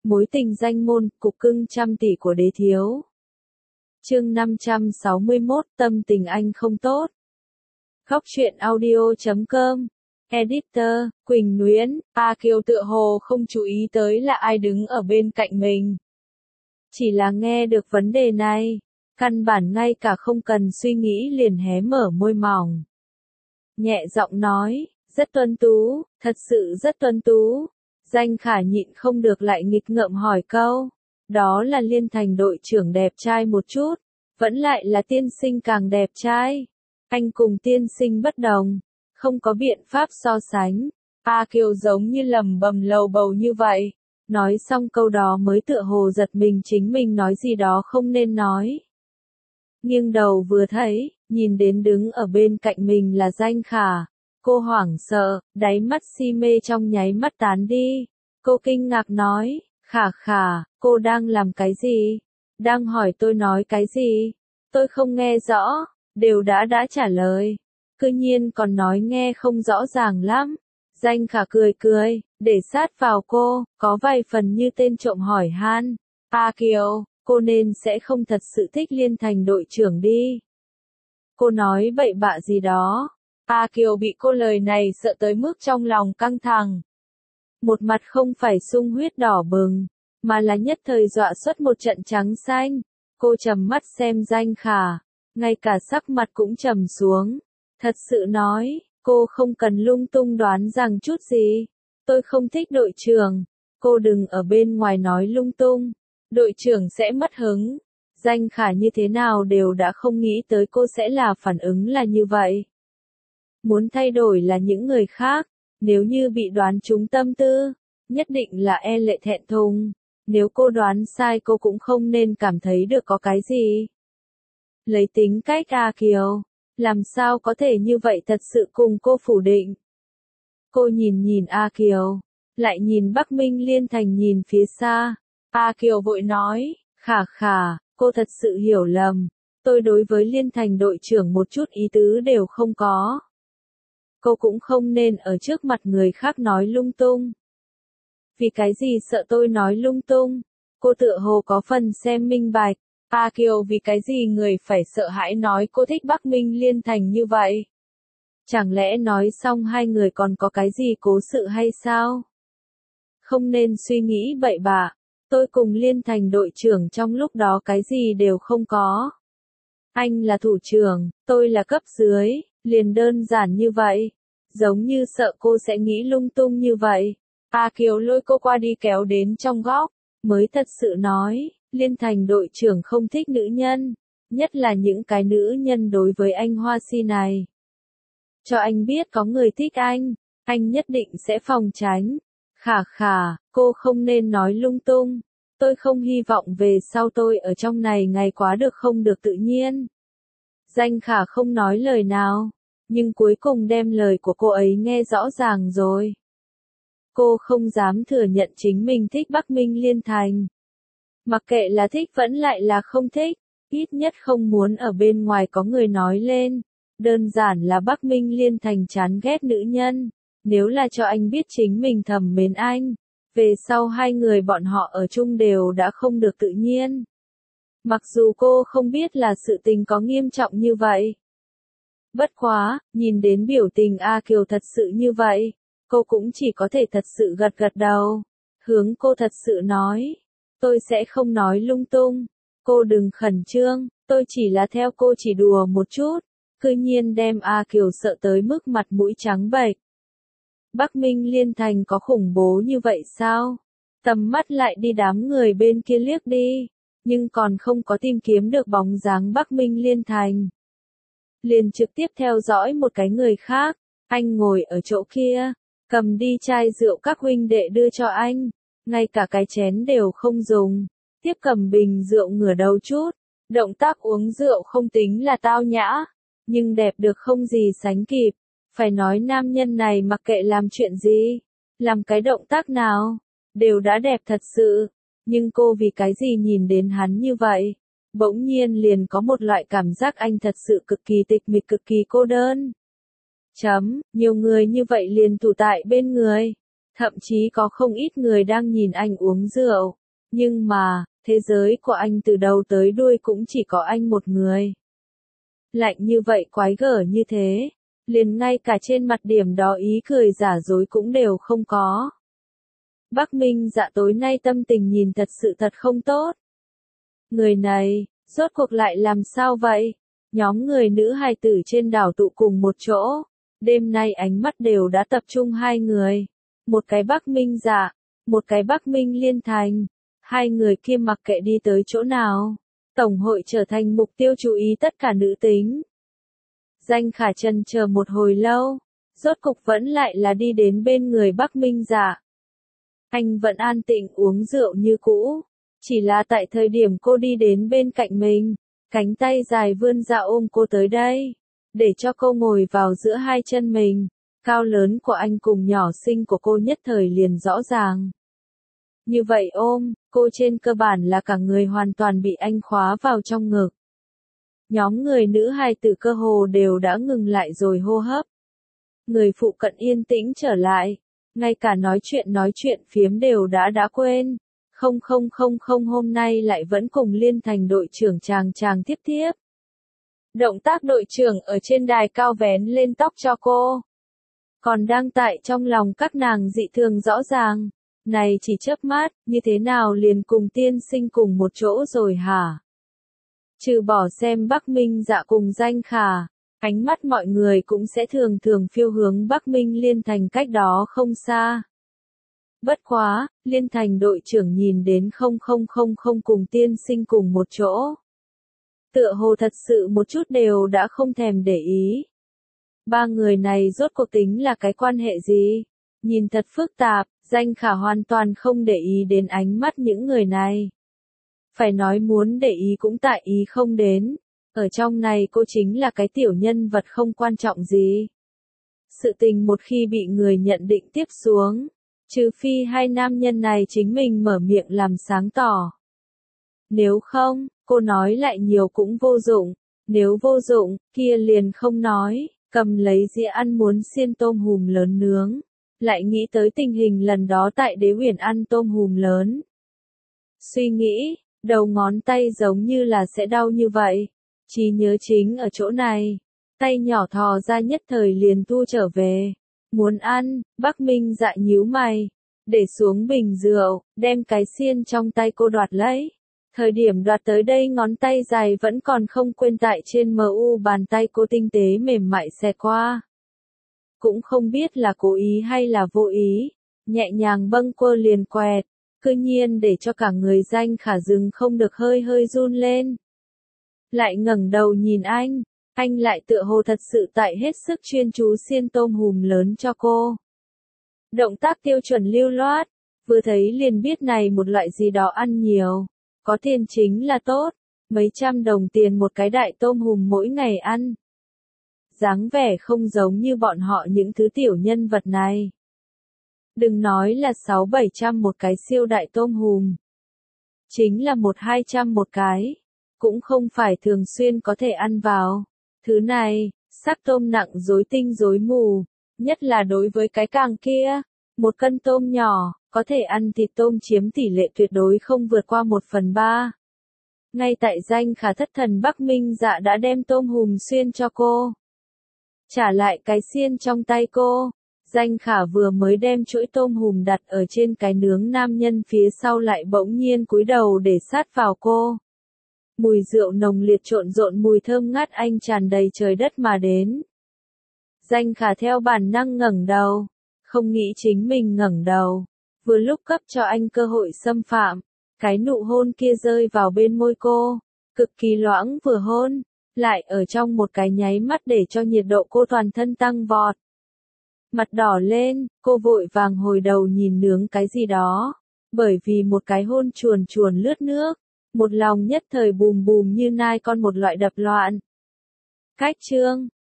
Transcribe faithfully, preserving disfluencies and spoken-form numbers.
Mối tình danh môn, cục cưng trăm tỷ của đế thiếu. Chương năm trăm sáu mươi mốt, tâm tình anh không tốt. Khóc chuyện audio chấm com. Editor, Quỳnh Nguyễn. A Kiều tựa hồ không chú ý tới là ai đứng ở bên cạnh mình. Chỉ là nghe được vấn đề này, căn bản ngay cả không cần suy nghĩ liền hé mở môi mỏng. Nhẹ giọng nói, rất tuấn tú, thật sự rất tuấn tú. Danh Khả nhịn không được lại nghịch ngợm hỏi câu, đó là Liên Thành đội trưởng đẹp trai một chút, vẫn lại là tiên sinh càng đẹp trai. Anh cùng tiên sinh bất đồng, không có biện pháp so sánh. A Kiều giống như lầm bầm lầu bầu như vậy. Nói xong câu đó mới tựa hồ giật mình chính mình nói gì đó không nên nói. Nghiêng đầu vừa thấy, nhìn đến đứng ở bên cạnh mình là Danh Khả. Cô hoảng sợ, đáy mắt si mê trong nháy mắt tán đi. Cô kinh ngạc nói, Khả Khả, cô đang làm cái gì? Đang hỏi tôi nói cái gì? Tôi không nghe rõ, đều đã đã trả lời. Cư nhiên còn nói nghe không rõ ràng lắm. Danh Khả cười cười, để sát vào cô, có vài phần như tên trộm hỏi han. A Kiều, cô nên sẽ không thật sự thích Liên Thành đội trưởng đi. Cô nói bậy bạ gì đó. A Kiều bị cô lời này sợ tới mức trong lòng căng thẳng. Một mặt không phải sung huyết đỏ bừng, mà là nhất thời dọa xuất một trận trắng xanh. Cô trầm mắt xem Danh Khả, ngay cả sắc mặt cũng trầm xuống. Thật sự nói, cô không cần lung tung đoán rằng chút gì. Tôi không thích đội trưởng. Cô đừng ở bên ngoài nói lung tung. Đội trưởng sẽ mất hứng. Danh Khả như thế nào đều đã không nghĩ tới cô sẽ là phản ứng là như vậy. Muốn thay đổi là những người khác, nếu như bị đoán trúng tâm tư, nhất định là e lệ thẹn thùng. Nếu cô đoán sai cô cũng không nên cảm thấy được có cái gì. Lấy tính cách A Kiều, làm sao có thể như vậy thật sự cùng cô phủ định. Cô nhìn nhìn A Kiều, lại nhìn Bắc Minh Liên Thành nhìn phía xa. A Kiều vội nói, Khả Khả, cô thật sự hiểu lầm. Tôi đối với Liên Thành đội trưởng một chút ý tứ đều không có. Cô cũng không nên ở trước mặt người khác nói lung tung. Vì cái gì sợ tôi nói lung tung? Cô tựa hồ có phần xem minh bạch. A Kiều vì cái gì người phải sợ hãi nói cô thích Bắc Minh Liên Thành như vậy? Chẳng lẽ nói xong hai người còn có cái gì cố sự hay sao? Không nên suy nghĩ bậy bạ. Tôi cùng Liên Thành đội trưởng trong lúc đó cái gì đều không có. Anh là thủ trưởng, tôi là cấp dưới, liền đơn giản như vậy. Giống như sợ cô sẽ nghĩ lung tung như vậy. A Kiều lôi cô qua đi kéo đến trong góc, mới thật sự nói, Liên Thành đội trưởng không thích nữ nhân, nhất là những cái nữ nhân đối với anh Hoa Si này. Cho anh biết có người thích anh, anh nhất định sẽ phòng tránh. Khả Khả, cô không nên nói lung tung. Tôi không hy vọng về sau tôi ở trong này ngày quá được không được tự nhiên. Danh Khả không nói lời nào, nhưng cuối cùng đem lời của cô ấy nghe rõ ràng rồi. Cô không dám thừa nhận chính mình thích Bắc Minh Liên Thành. Mặc kệ là thích vẫn lại là không thích, ít nhất không muốn ở bên ngoài có người nói lên. Đơn giản là Bắc Minh Liên Thành chán ghét nữ nhân. Nếu là cho anh biết chính mình thầm mến anh, về sau hai người bọn họ ở chung đều đã không được tự nhiên. Mặc dù cô không biết là sự tình có nghiêm trọng như vậy. Bất quá, nhìn đến biểu tình A Kiều thật sự như vậy, cô cũng chỉ có thể thật sự gật gật đầu. Hướng cô thật sự nói, tôi sẽ không nói lung tung. Cô đừng khẩn trương, tôi chỉ là theo cô chỉ đùa một chút. Cư nhiên đem A Kiều sợ tới mức mặt mũi trắng bệch. Bắc Minh Liên Thành có khủng bố như vậy sao? Tầm mắt lại đi đám người bên kia liếc đi, nhưng còn không có tìm kiếm được bóng dáng Bắc Minh Liên Thành. Liền trực tiếp theo dõi một cái người khác, anh ngồi ở chỗ kia, cầm đi chai rượu các huynh đệ đưa cho anh, ngay cả cái chén đều không dùng, tiếp cầm bình rượu ngửa đầu chút, động tác uống rượu không tính là tao nhã, nhưng đẹp được không gì sánh kịp. Phải nói nam nhân này mặc kệ làm chuyện gì, làm cái động tác nào, đều đã đẹp thật sự. Nhưng cô vì cái gì nhìn đến hắn như vậy, bỗng nhiên liền có một loại cảm giác anh thật sự cực kỳ tịch mịch cực kỳ cô đơn. Chấm, nhiều người như vậy liền tụ tại bên người. Thậm chí có không ít người đang nhìn anh uống rượu. Nhưng mà, thế giới của anh từ đầu tới đuôi cũng chỉ có anh một người. Lạnh như vậy quái gở như thế. Liền ngay cả trên mặt điểm đó ý cười giả dối cũng đều không có. Bắc Minh Dạ tối nay tâm tình nhìn thật sự thật không tốt. Người này, rốt cuộc lại làm sao vậy? Nhóm người nữ hài tử trên đảo tụ cùng một chỗ. Đêm nay ánh mắt đều đã tập trung hai người. Một cái Bắc Minh Dạ, một cái Bắc Minh Liên Thành. Hai người kia mặc kệ đi tới chỗ nào. Tổng hội trở thành mục tiêu chú ý tất cả nữ tính. Danh Khả chần chờ một hồi lâu. Rốt cục vẫn lại là đi đến bên người Bắc Minh Dạ. Anh vẫn an tĩnh uống rượu như cũ. Chỉ là tại thời điểm cô đi đến bên cạnh mình, cánh tay dài vươn ra ôm cô tới đây, để cho cô ngồi vào giữa hai chân mình. Cao lớn của anh cùng nhỏ xinh của cô nhất thời liền rõ ràng. Như vậy ôm, cô trên cơ bản là cả người hoàn toàn bị anh khóa vào trong ngực. Nhóm người nữ hài tử cơ hồ đều đã ngừng lại rồi hô hấp. Người phụ cận yên tĩnh trở lại, ngay cả nói chuyện nói chuyện phiếm đều đã đã quên. Không không không không hôm nay lại vẫn cùng Liên Thành đội trưởng chàng chàng tiếp tiếp. Động tác đội trưởng ở trên đài cao vén lên tóc cho cô. Còn đang tại trong lòng các nàng dị thường rõ ràng. Này chỉ chớp mắt, như thế nào liền cùng tiên sinh cùng một chỗ rồi hả? Trừ bỏ xem Bắc Minh Dạ cùng Danh Khả, ánh mắt mọi người cũng sẽ thường thường phiêu hướng Bắc Minh Liên Thành cách đó không xa. Bất quá, Liên Thành đội trưởng nhìn đến không không không không cùng tiên sinh cùng một chỗ. Tựa hồ thật sự một chút đều đã không thèm để ý. Ba người này rốt cuộc tính là cái quan hệ gì? Nhìn thật phức tạp, Danh Khả hoàn toàn không để ý đến ánh mắt những người này. Phải nói muốn để ý cũng tại ý không đến. Ở trong này cô chính là cái tiểu nhân vật không quan trọng gì. Sự tình một khi bị người nhận định tiếp xuống. Trừ phi hai nam nhân này chính mình mở miệng làm sáng tỏ. Nếu không, cô nói lại nhiều cũng vô dụng. Nếu vô dụng, kia liền không nói, cầm lấy dĩa ăn muốn xiên tôm hùm lớn nướng. Lại nghĩ tới tình hình lần đó tại Đế Uyển ăn tôm hùm lớn. Suy nghĩ, đầu ngón tay giống như là sẽ đau như vậy. Chỉ nhớ chính ở chỗ này. Tay nhỏ thò ra nhất thời liền thu trở về. Muốn ăn, Bắc Minh Dạ nhíu mày, để xuống bình rượu, đem cái xiên trong tay cô đoạt lấy. Thời điểm đoạt tới đây ngón tay dài vẫn còn không quên tại trên mờ u bàn tay cô tinh tế mềm mại xẹt qua. Cũng không biết là cố ý hay là vô ý, nhẹ nhàng bâng quơ liền quẹt, cư nhiên để cho cả người Danh Khả dừng không được hơi hơi run lên. Lại ngẩng đầu nhìn anh. Anh lại tựa hồ thật sự tại hết sức chuyên chú xiên tôm hùm lớn cho cô. Động tác tiêu chuẩn lưu loát, vừa thấy liền biết này một loại gì đó ăn nhiều. Có tiền chính là tốt, mấy trăm đồng tiền một cái đại tôm hùm mỗi ngày ăn. Dáng vẻ không giống như bọn họ những thứ tiểu nhân vật này. Đừng nói là sáu bảy trăm một cái siêu đại tôm hùm. Chính là một hai trăm một cái, cũng không phải thường xuyên có thể ăn vào. Thứ này, sắc tôm nặng rối tinh rối mù, nhất là đối với cái càng kia, một cân tôm nhỏ, có thể ăn thịt tôm chiếm tỷ lệ tuyệt đối không vượt qua một phần ba. Ngay tại Danh Khả thất thần Bắc Minh Dạ đã đem tôm hùm xuyên cho cô. Trả lại cái xiên trong tay cô, Danh Khả vừa mới đem chuỗi tôm hùm đặt ở trên cái nướng nam nhân phía sau lại bỗng nhiên cúi đầu để sát vào cô. Mùi rượu nồng liệt trộn rộn mùi thơm ngát anh tràn đầy trời đất mà đến. Danh Khả theo bản năng ngẩng đầu, không nghĩ chính mình ngẩng đầu, vừa lúc cấp cho anh cơ hội xâm phạm, cái nụ hôn kia rơi vào bên môi cô, cực kỳ loãng vừa hôn, lại ở trong một cái nháy mắt để cho nhiệt độ cô toàn thân tăng vọt. Mặt đỏ lên, cô vội vàng hồi đầu nhìn nướng cái gì đó, bởi vì một cái hôn chuồn chuồn lướt nước. Một lòng nhất thời bùm bùm như nai con một loại đập loạn. Cách chương